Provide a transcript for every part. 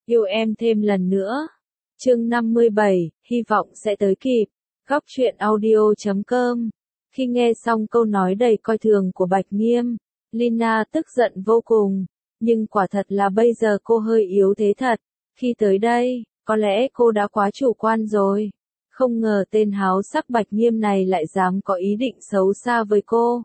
Yêu em thêm lần nữa. Chương 57, hy vọng sẽ tới kịp. Góc truyện audio.com. Khi nghe xong câu nói đầy coi thường của Bạch Nghiêm, Lina tức giận vô cùng. Nhưng quả thật là bây giờ cô hơi yếu thế thật. Khi tới đây, có lẽ cô đã quá chủ quan rồi. Không ngờ tên háo sắc Bạch Nghiêm này lại dám có ý định xấu xa với cô.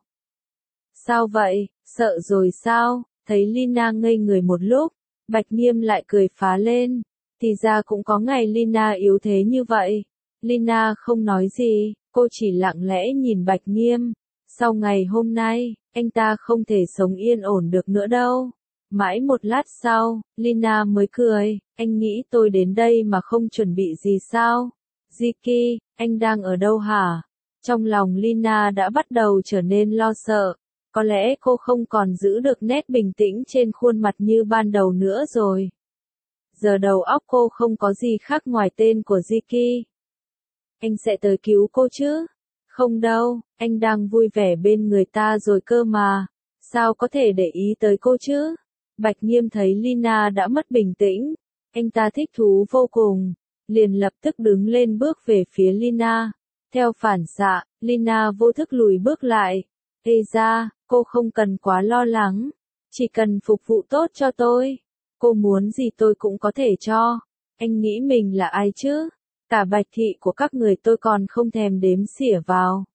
Sao vậy, sợ rồi sao? Thấy Lina ngây người một lúc, Bạch Nghiêm lại cười phá lên. Thì ra cũng có ngày Lina yếu thế như vậy. Lina không nói gì, cô chỉ lặng lẽ nhìn Bạch Nghiêm. Sau ngày hôm nay, anh ta không thể sống yên ổn được nữa đâu. Mãi một lát sau, Lina mới cười, anh nghĩ tôi đến đây mà không chuẩn bị gì sao? Ziki, anh đang ở đâu hả? Trong lòng Lina đã bắt đầu trở nên lo sợ. Có lẽ cô không còn giữ được nét bình tĩnh trên khuôn mặt như ban đầu nữa rồi. Giờ đầu óc cô không có gì khác ngoài tên của Ziki. Anh sẽ tới cứu cô chứ? Không đâu, anh đang vui vẻ bên người ta rồi cơ mà. Sao có thể để ý tới cô chứ? Bạch Nghiêm thấy Lina đã mất bình tĩnh. Anh ta thích thú vô cùng. Liền lập tức đứng lên bước về phía Lina. Theo phản xạ, Lina vô thức lùi bước lại. Ê ra, cô không cần quá lo lắng. Chỉ cần phục vụ tốt cho tôi. Cô muốn gì tôi cũng có thể cho. Anh nghĩ mình là ai chứ? Cả Bạch thị của các người tôi còn không thèm đếm xỉa vào.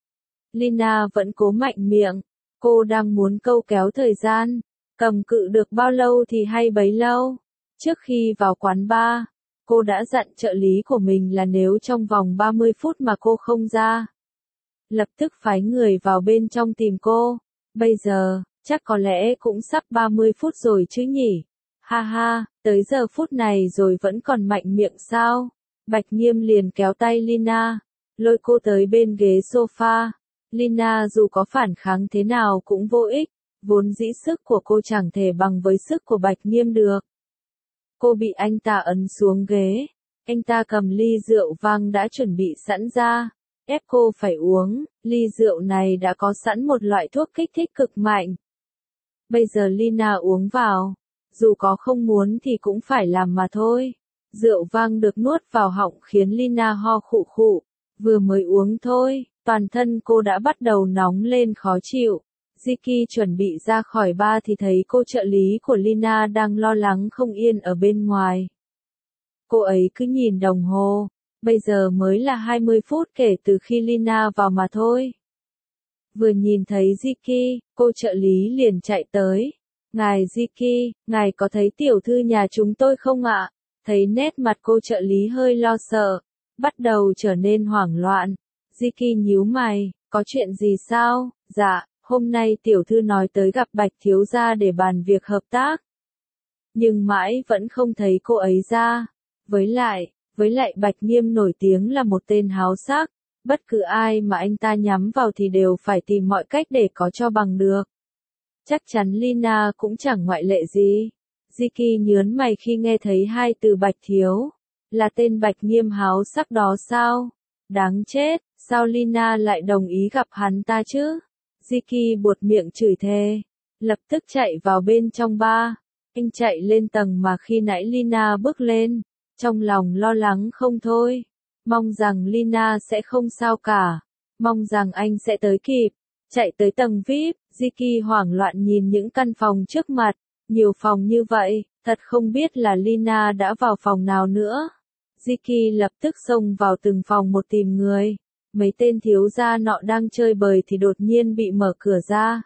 Lina vẫn cố mạnh miệng. Cô đang muốn câu kéo thời gian. Cầm cự được bao lâu thì hay bấy lâu. Trước khi vào quán bar, cô đã dặn trợ lý của mình là nếu trong vòng 30 phút mà cô không ra, lập tức phái người vào bên trong tìm cô. Bây giờ, chắc có lẽ cũng sắp 30 phút rồi chứ nhỉ? Ha ha, tới giờ phút này rồi vẫn còn mạnh miệng sao? Bạch Nghiêm liền kéo tay Lina, lôi cô tới bên ghế sofa. Lina dù có phản kháng thế nào cũng vô ích, vốn dĩ sức của cô chẳng thể bằng với sức của Bạch Nghiêm được. Cô bị anh ta ấn xuống ghế, anh ta cầm ly rượu vang đã chuẩn bị sẵn ra, ép cô phải uống. Ly rượu này đã có sẵn một loại thuốc kích thích cực mạnh. Bây giờ Lina uống vào, dù có không muốn thì cũng phải làm mà thôi. Rượu vang được nuốt vào họng khiến Lina ho khụ khụ. Vừa mới uống thôi, toàn thân cô đã bắt đầu nóng lên khó chịu. Ziki chuẩn bị ra khỏi bar thì thấy cô trợ lý của Lina đang lo lắng không yên ở bên ngoài. Cô ấy cứ nhìn đồng hồ, bây giờ mới là 20 phút kể từ khi Lina vào mà thôi. Vừa nhìn thấy Ziki, cô trợ lý liền chạy tới. Ngài Ziki, ngài có thấy tiểu thư nhà chúng tôi không ạ? Thấy nét mặt cô trợ lý hơi lo sợ, bắt đầu trở nên hoảng loạn. Ziki nhíu mày, có chuyện gì sao? Dạ, hôm nay tiểu thư nói tới gặp Bạch thiếu gia để bàn việc hợp tác. Nhưng mãi vẫn không thấy cô ấy ra. Với lại Bạch Nghiêm nổi tiếng là một tên háo sắc. Bất cứ ai mà anh ta nhắm vào thì đều phải tìm mọi cách để có cho bằng được. Chắc chắn Lina cũng chẳng ngoại lệ gì. Ziki nhớn mày khi nghe thấy hai từ Bạch thiếu. Là tên Bạch Nghiêm háo sắc đó sao? Đáng chết, sao Lina lại đồng ý gặp hắn ta chứ? Ziki buột miệng chửi thề. Lập tức chạy vào bên trong bar. Anh chạy lên tầng mà khi nãy Lina bước lên. Trong lòng lo lắng không thôi. Mong rằng Lina sẽ không sao cả. Mong rằng anh sẽ tới kịp. Chạy tới tầng VIP, Ziki hoảng loạn nhìn những căn phòng trước mặt. Nhiều phòng như vậy, thật không biết là Lina đã vào phòng nào nữa. Ziki lập tức xông vào từng phòng một tìm người. Mấy tên thiếu gia nọ đang chơi bời thì đột nhiên bị mở cửa ra.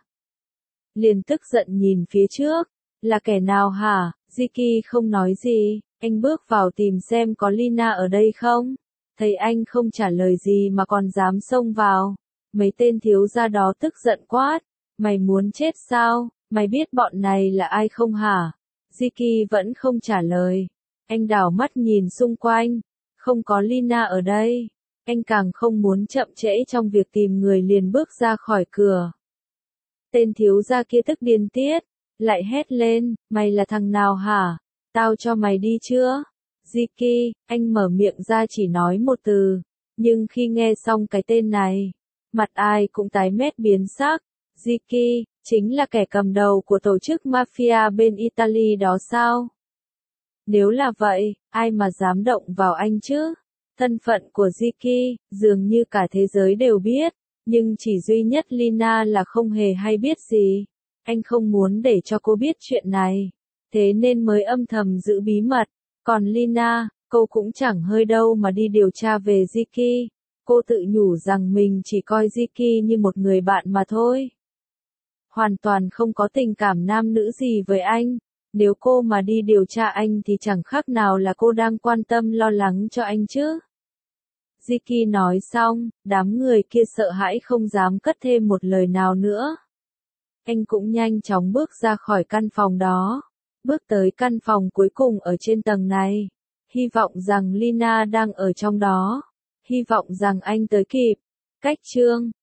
Liền tức giận nhìn phía trước. Là kẻ nào hả? Ziki không nói gì. Anh bước vào tìm xem có Lina ở đây không. Thấy anh không trả lời gì mà còn dám xông vào. Mấy tên thiếu gia đó tức giận quát. Mày muốn chết sao? Mày biết bọn này là ai không hả? Ziki vẫn không trả lời. Anh đảo mắt nhìn xung quanh. Không có Lina ở đây. Anh càng không muốn chậm trễ trong việc tìm người liền bước ra khỏi cửa. Tên thiếu gia kia tức điên tiết. Lại hét lên, mày là thằng nào hả? Tao cho mày đi chưa? Ziki, anh mở miệng ra chỉ nói một từ. Nhưng khi nghe xong cái tên này, mặt ai cũng tái mét biến sắc. Ziki, chính là kẻ cầm đầu của tổ chức mafia bên Italy đó sao? Nếu là vậy, ai mà dám động vào anh chứ? Thân phận của Ziki, dường như cả thế giới đều biết, nhưng chỉ duy nhất Lina là không hề hay biết gì. Anh không muốn để cho cô biết chuyện này, thế nên mới âm thầm giữ bí mật. Còn Lina, cô cũng chẳng hơi đâu mà đi điều tra về Ziki. Cô tự nhủ rằng mình chỉ coi Ziki như một người bạn mà thôi. Hoàn toàn không có tình cảm nam nữ gì với anh. Nếu cô mà đi điều tra anh thì chẳng khác nào là cô đang quan tâm lo lắng cho anh chứ. Ziki nói xong, đám người kia sợ hãi không dám cất thêm một lời nào nữa. Anh cũng nhanh chóng bước ra khỏi căn phòng đó, bước tới căn phòng cuối cùng ở trên tầng này. Hy vọng rằng Lina đang ở trong đó. Hy vọng rằng anh tới kịp. Cách chương